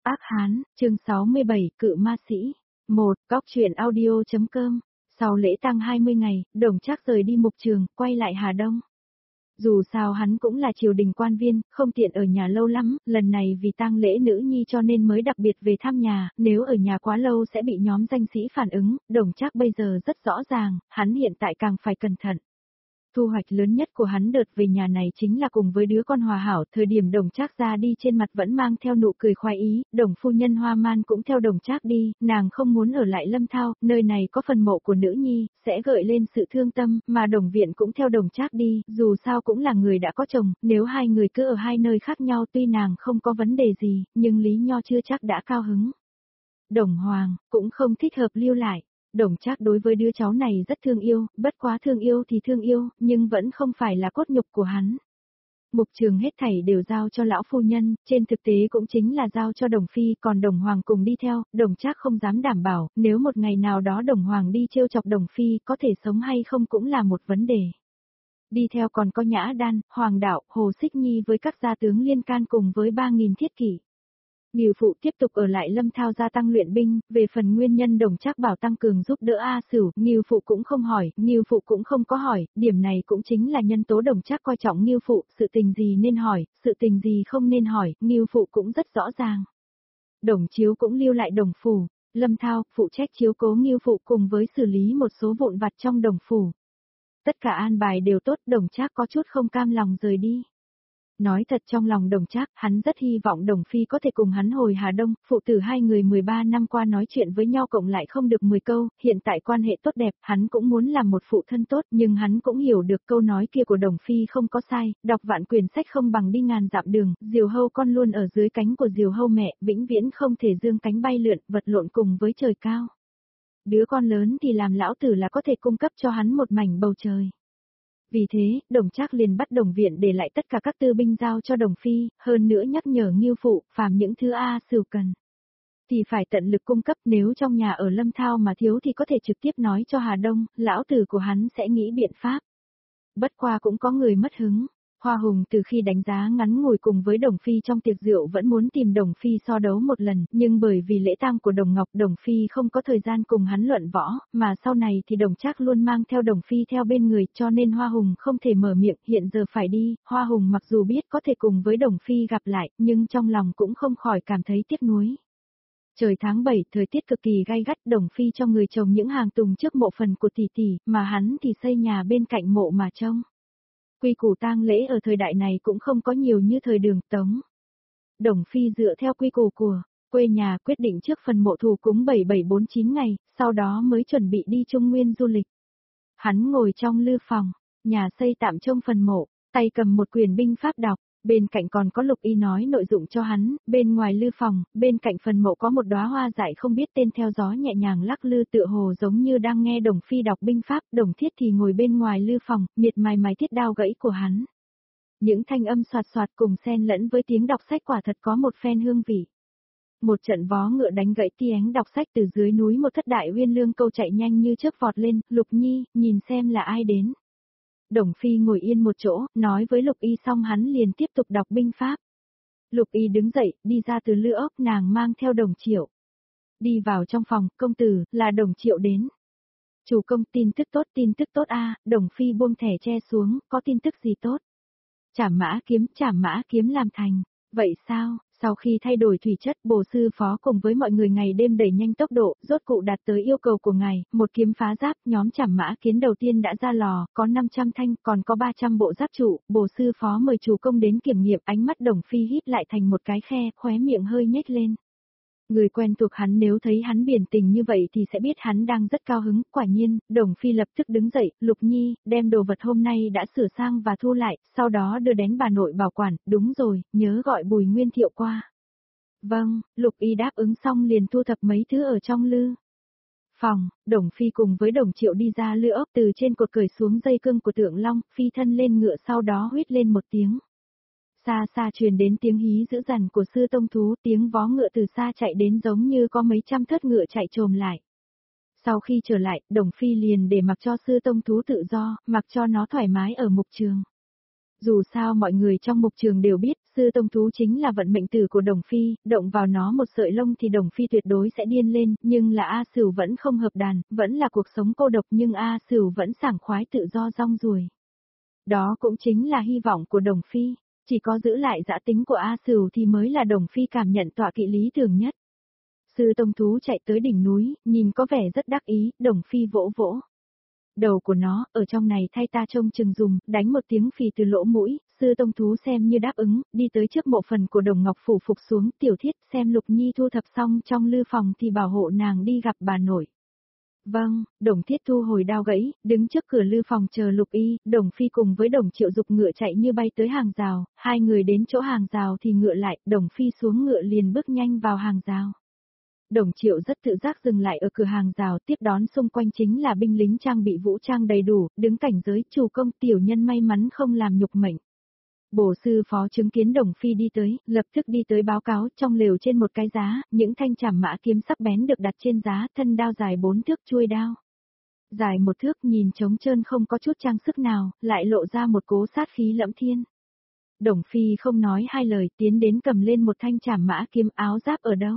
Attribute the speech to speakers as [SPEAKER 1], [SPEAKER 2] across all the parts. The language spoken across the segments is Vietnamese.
[SPEAKER 1] Ác Hán, chương 67, Cự Ma Sĩ. 1. Góc truyện audio.com. Sau lễ tang 20 ngày, Đồng Trác rời đi mục trường, quay lại Hà Đông. Dù sao hắn cũng là triều đình quan viên, không tiện ở nhà lâu lắm, lần này vì tang lễ nữ nhi cho nên mới đặc biệt về thăm nhà, nếu ở nhà quá lâu sẽ bị nhóm danh sĩ phản ứng, Đồng Trác bây giờ rất rõ ràng, hắn hiện tại càng phải cẩn thận. Thu hoạch lớn nhất của hắn đợt về nhà này chính là cùng với đứa con Hòa Hảo, thời điểm Đồng Trác ra đi trên mặt vẫn mang theo nụ cười khoái ý, Đồng phu nhân Hoa Man cũng theo Đồng Trác đi, nàng không muốn ở lại Lâm Thao, nơi này có phần mộ của nữ nhi, sẽ gợi lên sự thương tâm, mà Đồng Viện cũng theo Đồng Trác đi, dù sao cũng là người đã có chồng, nếu hai người cứ ở hai nơi khác nhau tuy nàng không có vấn đề gì, nhưng Lý Nho chưa chắc đã cao hứng. Đồng Hoàng cũng không thích hợp lưu lại. Đồng Trác đối với đứa cháu này rất thương yêu, bất quá thương yêu thì thương yêu, nhưng vẫn không phải là cốt nhục của hắn. Mục trường hết thảy đều giao cho lão phu nhân, trên thực tế cũng chính là giao cho Đồng Phi, còn Đồng Hoàng cùng đi theo, Đồng Trác không dám đảm bảo, nếu một ngày nào đó Đồng Hoàng đi trêu chọc Đồng Phi, có thể sống hay không cũng là một vấn đề. Đi theo còn có Nhã Đan, Hoàng Đạo, Hồ Xích Nhi với các gia tướng liên can cùng với 3.000 thiết kỷ. Ngưu Phụ tiếp tục ở lại Lâm Thao gia tăng luyện binh, về phần nguyên nhân Đồng Trác bảo tăng cường giúp đỡ A Sửu, Ngưu Phụ cũng không hỏi, Ngưu Phụ cũng không có hỏi, điểm này cũng chính là nhân tố Đồng Trác coi trọng Ngưu Phụ, sự tình gì nên hỏi, sự tình gì không nên hỏi, Ngưu Phụ cũng rất rõ ràng. Đồng Chiếu cũng lưu lại Đồng phủ, Lâm Thao phụ trách chiếu cố Ngưu Phụ cùng với xử lý một số vụn vặt trong Đồng phủ. Tất cả an bài đều tốt, Đồng Trác có chút không cam lòng rời đi. Nói thật trong lòng Đồng Trác, hắn rất hy vọng Đồng Phi có thể cùng hắn hồi Hà Đông, phụ tử hai người 13 năm qua nói chuyện với nhau cộng lại không được 10 câu, hiện tại quan hệ tốt đẹp, hắn cũng muốn làm một phụ thân tốt, nhưng hắn cũng hiểu được câu nói kia của Đồng Phi không có sai, đọc vạn quyển sách không bằng đi ngàn dặm đường, diều hâu con luôn ở dưới cánh của diều hâu mẹ, vĩnh viễn không thể dương cánh bay lượn, vật lộn cùng với trời cao. Đứa con lớn thì làm lão tử là có thể cung cấp cho hắn một mảnh bầu trời. Vì thế, Đồng Trác liền bắt Đồng Viện để lại tất cả các tư binh giao cho Đồng Phi, hơn nữa nhắc nhở Ngưu Phụ, phàm những thứ A Sửu cần. Thì phải tận lực cung cấp, nếu trong nhà ở Lâm Thao mà thiếu thì có thể trực tiếp nói cho Hà Đông, lão tử của hắn sẽ nghĩ biện pháp. Bất qua cũng có người mất hứng. Hoa Hùng từ khi đánh giá ngắn ngủi cùng với Đồng Phi trong tiệc rượu vẫn muốn tìm Đồng Phi so đấu một lần, nhưng bởi vì lễ tang của Đồng Ngọc, Đồng Phi không có thời gian cùng hắn luận võ, mà sau này thì Đồng Trác luôn mang theo Đồng Phi theo bên người, cho nên Hoa Hùng không thể mở miệng, hiện giờ phải đi, Hoa Hùng mặc dù biết có thể cùng với Đồng Phi gặp lại, nhưng trong lòng cũng không khỏi cảm thấy tiếc nuối. Trời tháng 7, thời tiết cực kỳ gai gắt, Đồng Phi cho người trồng những hàng tùng trước mộ phần của tỷ tỷ, mà hắn thì xây nhà bên cạnh mộ mà trông. Quy củ tang lễ ở thời đại này cũng không có nhiều như thời Đường Tống. Đồng Phi dựa theo quy củ của quê nhà quyết định trước phần mộ thù cúng 7749 ngày, sau đó mới chuẩn bị đi Trung Nguyên du lịch. Hắn ngồi trong lư phòng, nhà xây tạm trông phần mộ, tay cầm một quyển binh pháp đọc, bên cạnh còn có Lục Y nói nội dụng cho hắn, bên ngoài lư phòng, bên cạnh phần mộ có một đóa hoa dại không biết tên theo gió nhẹ nhàng lắc lư tựa hồ giống như đang nghe Đồng Phi đọc binh pháp, Đồng Thiết thì ngồi bên ngoài lư phòng, miệt mài thiết đao gãy của hắn. Những thanh âm xoạt xoạt cùng xen lẫn với tiếng đọc sách quả thật có một phen hương vị. Một trận vó ngựa đánh gãy tiếng đọc sách từ dưới núi một thất đại uyên lương câu chạy nhanh như chớp vọt lên, Lục Nhi, nhìn xem là ai đến. Đồng Phi ngồi yên một chỗ, nói với Lục Y xong hắn liền tiếp tục đọc binh pháp. Lục Y đứng dậy, đi ra từ lư ốc, nàng mang theo Đồng Triệu. Đi vào trong phòng, công tử, là Đồng Triệu đến. Chủ công, tin tức tốt a. Đồng Phi buông thẻ tre xuống, có tin tức gì tốt? Trảm mã kiếm làm thành. Vậy sao, sau khi thay đổi thủy chất, bổ sư phó cùng với mọi người ngày đêm đẩy nhanh tốc độ, rốt cụ đạt tới yêu cầu của ngài, một kiếm phá giáp, nhóm Trảm mã kiến đầu tiên đã ra lò, có 500 thanh, còn có 300 bộ giáp trụ, bổ sư phó mời chủ công đến kiểm nghiệm, ánh mắt Đồng Phi híp lại thành một cái khe, khóe miệng hơi nhếch lên. Người quen thuộc hắn nếu thấy hắn biển tình như vậy thì sẽ biết hắn đang rất cao hứng, quả nhiên, Đồng Phi lập tức đứng dậy, Lục Nhi, đem đồ vật hôm nay đã sửa sang và thu lại, sau đó đưa đến bà nội bảo quản, đúng rồi, nhớ gọi Bùi Nguyên Thiệu qua. Vâng, Lục Y đáp ứng xong liền thu thập mấy thứ ở trong lư phòng, Đồng Phi cùng với Đồng Triệu đi ra lư ốc từ trên cột cởi xuống dây cương của Tượng Long, phi thân lên ngựa sau đó huýt lên một tiếng. Xa xa truyền đến tiếng hí dữ dằn của sư tông thú, tiếng vó ngựa từ xa chạy đến giống như có mấy trăm thớt ngựa chạy trồm lại. Sau khi trở lại, Đồng Phi liền để mặc cho sư tông thú tự do, mặc cho nó thoải mái ở mục trường. Dù sao mọi người trong mục trường đều biết, sư tông thú chính là vận mệnh tử của Đồng Phi, động vào nó một sợi lông thì Đồng Phi tuyệt đối sẽ điên lên, nhưng là A Sửu vẫn không hợp đàn, vẫn là cuộc sống cô độc nhưng A Sửu vẫn sảng khoái tự do rong ruổi. Đó cũng chính là hy vọng của Đồng Phi, chỉ có giữ lại dã tính của A Sửu thì mới là Đồng Phi cảm nhận tọa kỵ lý tưởng nhất. Sư tông thú chạy tới đỉnh núi, nhìn có vẻ rất đắc ý, Đồng Phi vỗ vỗ đầu của nó, ở trong này thay ta trông chừng dùng, đánh một tiếng phì từ lỗ mũi, sư tông thú xem như đáp ứng, đi tới trước mộ phần của Đồng Ngọc Phủ phục xuống, Tiểu Thiết xem Lục Nhi thu thập xong trong lư phòng thì bảo hộ nàng đi gặp bà nội. Vâng, Đồng Thiết thu hồi đao gãy, đứng trước cửa lư phòng chờ Lục Y, Đồng Phi cùng với Đồng Triệu dục ngựa chạy như bay tới hàng rào, hai người đến chỗ hàng rào thì ngựa lại, Đồng Phi xuống ngựa liền bước nhanh vào hàng rào. Đồng Triệu rất tự giác dừng lại ở cửa hàng rào, tiếp đón xung quanh chính là binh lính trang bị vũ trang đầy đủ, đứng cảnh giới, chủ công tiểu nhân may mắn không làm nhục mệnh. Bổ sư phó chứng kiến Đồng Phi đi tới, lập tức đi tới báo cáo, trong lều trên một cái giá, những thanh trảm mã kiếm sắc bén được đặt trên giá, thân đao dài 4 thước chuôi đao. Dài 1 thước nhìn trống trơn không có chút trang sức nào, lại lộ ra một cố sát khí lẫm thiên. Đồng Phi không nói hai lời, tiến đến cầm lên một thanh trảm mã kiếm, áo giáp ở đâu?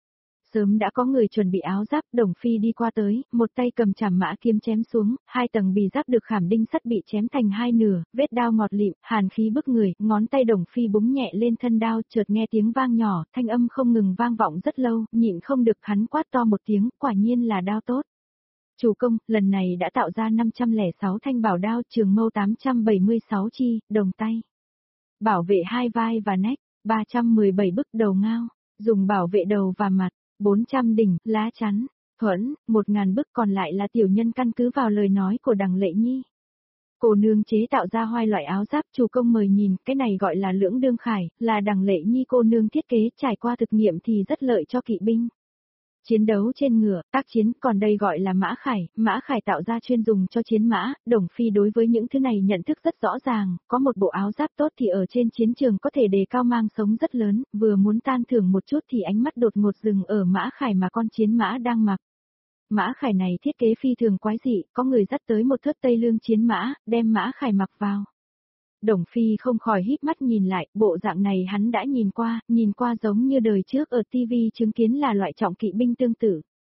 [SPEAKER 1] Sớm đã có người chuẩn bị áo giáp, Đồng Phi đi qua tới, một tay cầm trảm mã kiếm chém xuống, hai tầng bì giáp được khảm đinh sắt bị chém thành hai nửa, vết đao ngọt lịm, hàn khí bức người, ngón tay Đồng Phi búng nhẹ lên thân đao, chợt nghe tiếng vang nhỏ, thanh âm không ngừng vang vọng rất lâu, nhịn không được hắn quát to một tiếng, quả nhiên là đao tốt. Chủ công, lần này đã tạo ra 506 thanh bảo đao, trường mâu 876 chi, đồng tay. Bảo vệ hai vai và nách, 317 bức đầu ngao, dùng bảo vệ đầu và mặt. 400 đỉnh, lá chắn, thuẫn, 1000 bức còn lại là tiểu nhân căn cứ vào lời nói của Đằng Lệ Nhi. Cô nương chế tạo ra hai loại áo giáp, chủ công mời nhìn, cái này gọi là lưỡng đương khải, là Đằng Lệ Nhi cô nương thiết kế, trải qua thực nghiệm thì rất lợi cho kỵ binh. Chiến đấu trên ngựa, tác chiến, còn đây gọi là mã khải tạo ra chuyên dùng cho chiến mã, Đồng Phi đối với những thứ này nhận thức rất rõ ràng, có một bộ áo giáp tốt thì ở trên chiến trường có thể đề cao mang sống rất lớn, vừa muốn tan thưởng một chút thì ánh mắt đột ngột dừng ở mã khải mà con chiến mã đang mặc. Mã khải này thiết kế phi thường quái dị, có người dắt tới một thớt tây lương chiến mã, đem mã khải mặc vào. Đồng Phi không khỏi híp mắt nhìn lại, bộ dạng này hắn đã nhìn qua giống như đời trước ở TV chứng kiến là loại trọng kỵ binh tương tự.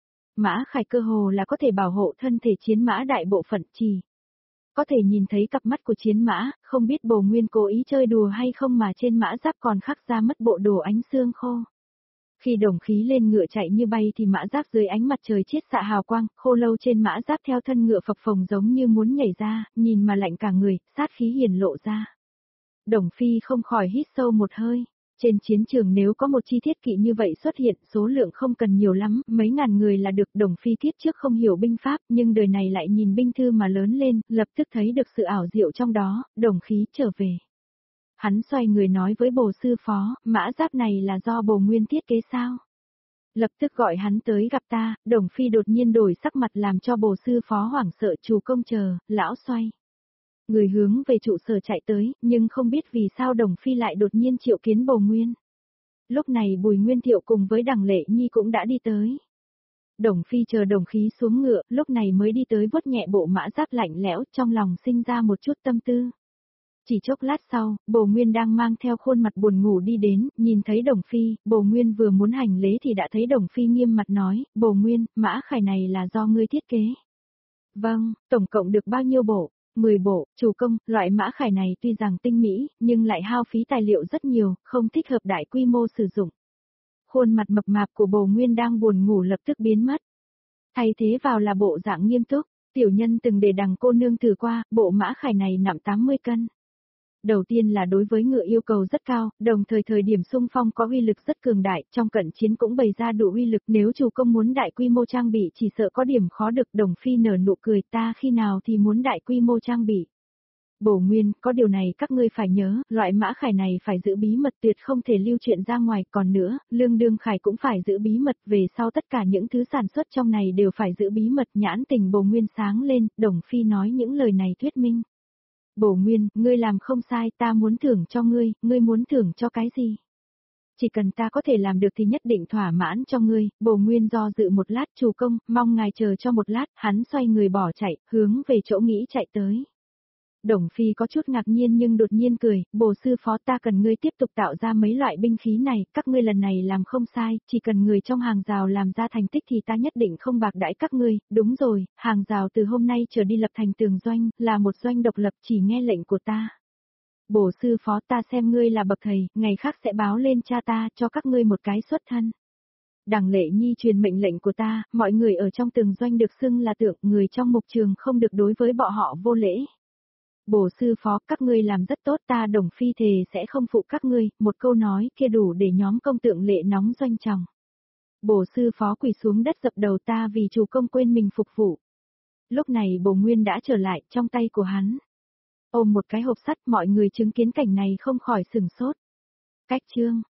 [SPEAKER 1] Mã khải cơ hồ là có thể bảo hộ thân thể chiến mã đại bộ phận chỉ. Có thể nhìn thấy cặp mắt của chiến mã, không biết Bồ Nguyên cố ý chơi đùa hay không mà trên mã giáp còn khắc ra mất bộ đồ ánh xương khô. Khi Đồng khí lên ngựa chạy như bay thì mã giáp dưới ánh mặt trời chiết xạ hào quang, khô lâu trên mã giáp theo thân ngựa phập phồng giống như muốn nhảy ra, nhìn mà lạnh cả người, sát khí hiển lộ ra. Đồng Phi không khỏi hít sâu một hơi. Trên chiến trường nếu có một chi thiết kỵ như vậy xuất hiện, số lượng không cần nhiều lắm, mấy ngàn người là được. Đồng Phi kiếp trước không hiểu binh pháp, nhưng đời này lại nhìn binh thư mà lớn lên, lập tức thấy được sự ảo diệu trong đó, Đồng khí trở về. Hắn xoay người nói với Bồ sư phó, mã giáp này là do Bồ Nguyên thiết kế sao? Lập tức gọi hắn tới gặp ta, Đồng Phi đột nhiên đổi sắc mặt làm cho Bồ sư phó hoảng sợ, chủ công chờ, lão xoay. Người hướng về trụ sở chạy tới, nhưng không biết vì sao Đồng Phi lại đột nhiên triệu kiến Bồ Nguyên. Lúc này Bùi Nguyên Thiệu cùng với Đằng Lệ Nhi cũng đã đi tới. Đồng Phi chờ Đồng khí xuống ngựa, lúc này mới đi tới vuốt nhẹ bộ mã giáp lạnh lẽo, trong lòng sinh ra một chút tâm tư. Chỉ chốc lát sau, Bồ Nguyên đang mang theo khuôn mặt buồn ngủ đi đến, nhìn thấy Đồng Phi, Bồ Nguyên vừa muốn hành lễ thì đã thấy Đồng Phi nghiêm mặt nói, Bồ Nguyên, mã khải này là do ngươi thiết kế. Vâng, tổng cộng được bao nhiêu bộ? 10 bộ, chủ công, loại mã khải này tuy rằng tinh mỹ, nhưng lại hao phí tài liệu rất nhiều, không thích hợp đại quy mô sử dụng. Khuôn mặt mập mạp của Bồ Nguyên đang buồn ngủ lập tức biến mất. Thay thế vào là bộ dạng nghiêm túc, tiểu nhân từng để Đằng cô nương thử qua, bộ mã khải này nặng 80 cân. Đầu tiên là đối với ngựa yêu cầu rất cao, đồng thời thời điểm xung phong có uy lực rất cường đại, trong cận chiến cũng bày ra đủ uy lực, nếu chủ công muốn đại quy mô trang bị chỉ sợ có điểm khó được. Đồng Phi nở nụ cười, ta khi nào thì muốn đại quy mô trang bị. Bổ Nguyên, có điều này các ngươi phải nhớ, loại mã khải này phải giữ bí mật, tuyệt không thể lưu chuyện ra ngoài, còn nữa, lương đương khải cũng phải giữ bí mật, về sau tất cả những thứ sản xuất trong này đều phải giữ bí mật. Nhãn tình Bồ Nguyên sáng lên, Đồng Phi nói những lời này thuyết minh. Bồ Nguyên, ngươi làm không sai, ta muốn thưởng cho ngươi muốn thưởng cho cái gì? Chỉ cần ta có thể làm được thì nhất định thỏa mãn cho ngươi. Bồ Nguyên do dự một lát, chủ công, mong ngài chờ cho một lát, hắn xoay người bỏ chạy, hướng về chỗ nghĩ chạy tới. Đồng Phi có chút ngạc nhiên nhưng đột nhiên cười, bổ sư phó ta cần ngươi tiếp tục tạo ra mấy loại binh khí này, các ngươi lần này làm không sai, chỉ cần người trong hàng rào làm ra thành tích thì ta nhất định không bạc đãi các ngươi, đúng rồi, hàng rào từ hôm nay trở đi lập thành tường doanh, là một doanh độc lập chỉ nghe lệnh của ta. Bổ sư phó ta xem ngươi là bậc thầy, ngày khác sẽ báo lên cha ta cho các ngươi một cái xuất thân. Đằng Lệ Nhi truyền mệnh lệnh của ta, mọi người ở trong tường doanh được xưng là tượng, người trong mục trường không được đối với bọn họ vô lễ. Bổ sư phó, các ngươi làm rất tốt, ta Đồng Phi thề sẽ không phụ các ngươi, một câu nói kia đủ để nhóm công tượng Lệ nóng doanh trọng. Bổ sư phó quỳ xuống đất dập đầu, ta vì chủ công quên mình phục vụ. Lúc này Bổ Nguyên đã trở lại, trong tay của hắn ôm một cái hộp sắt, mọi người chứng kiến cảnh này không khỏi sửng sốt. Cách chương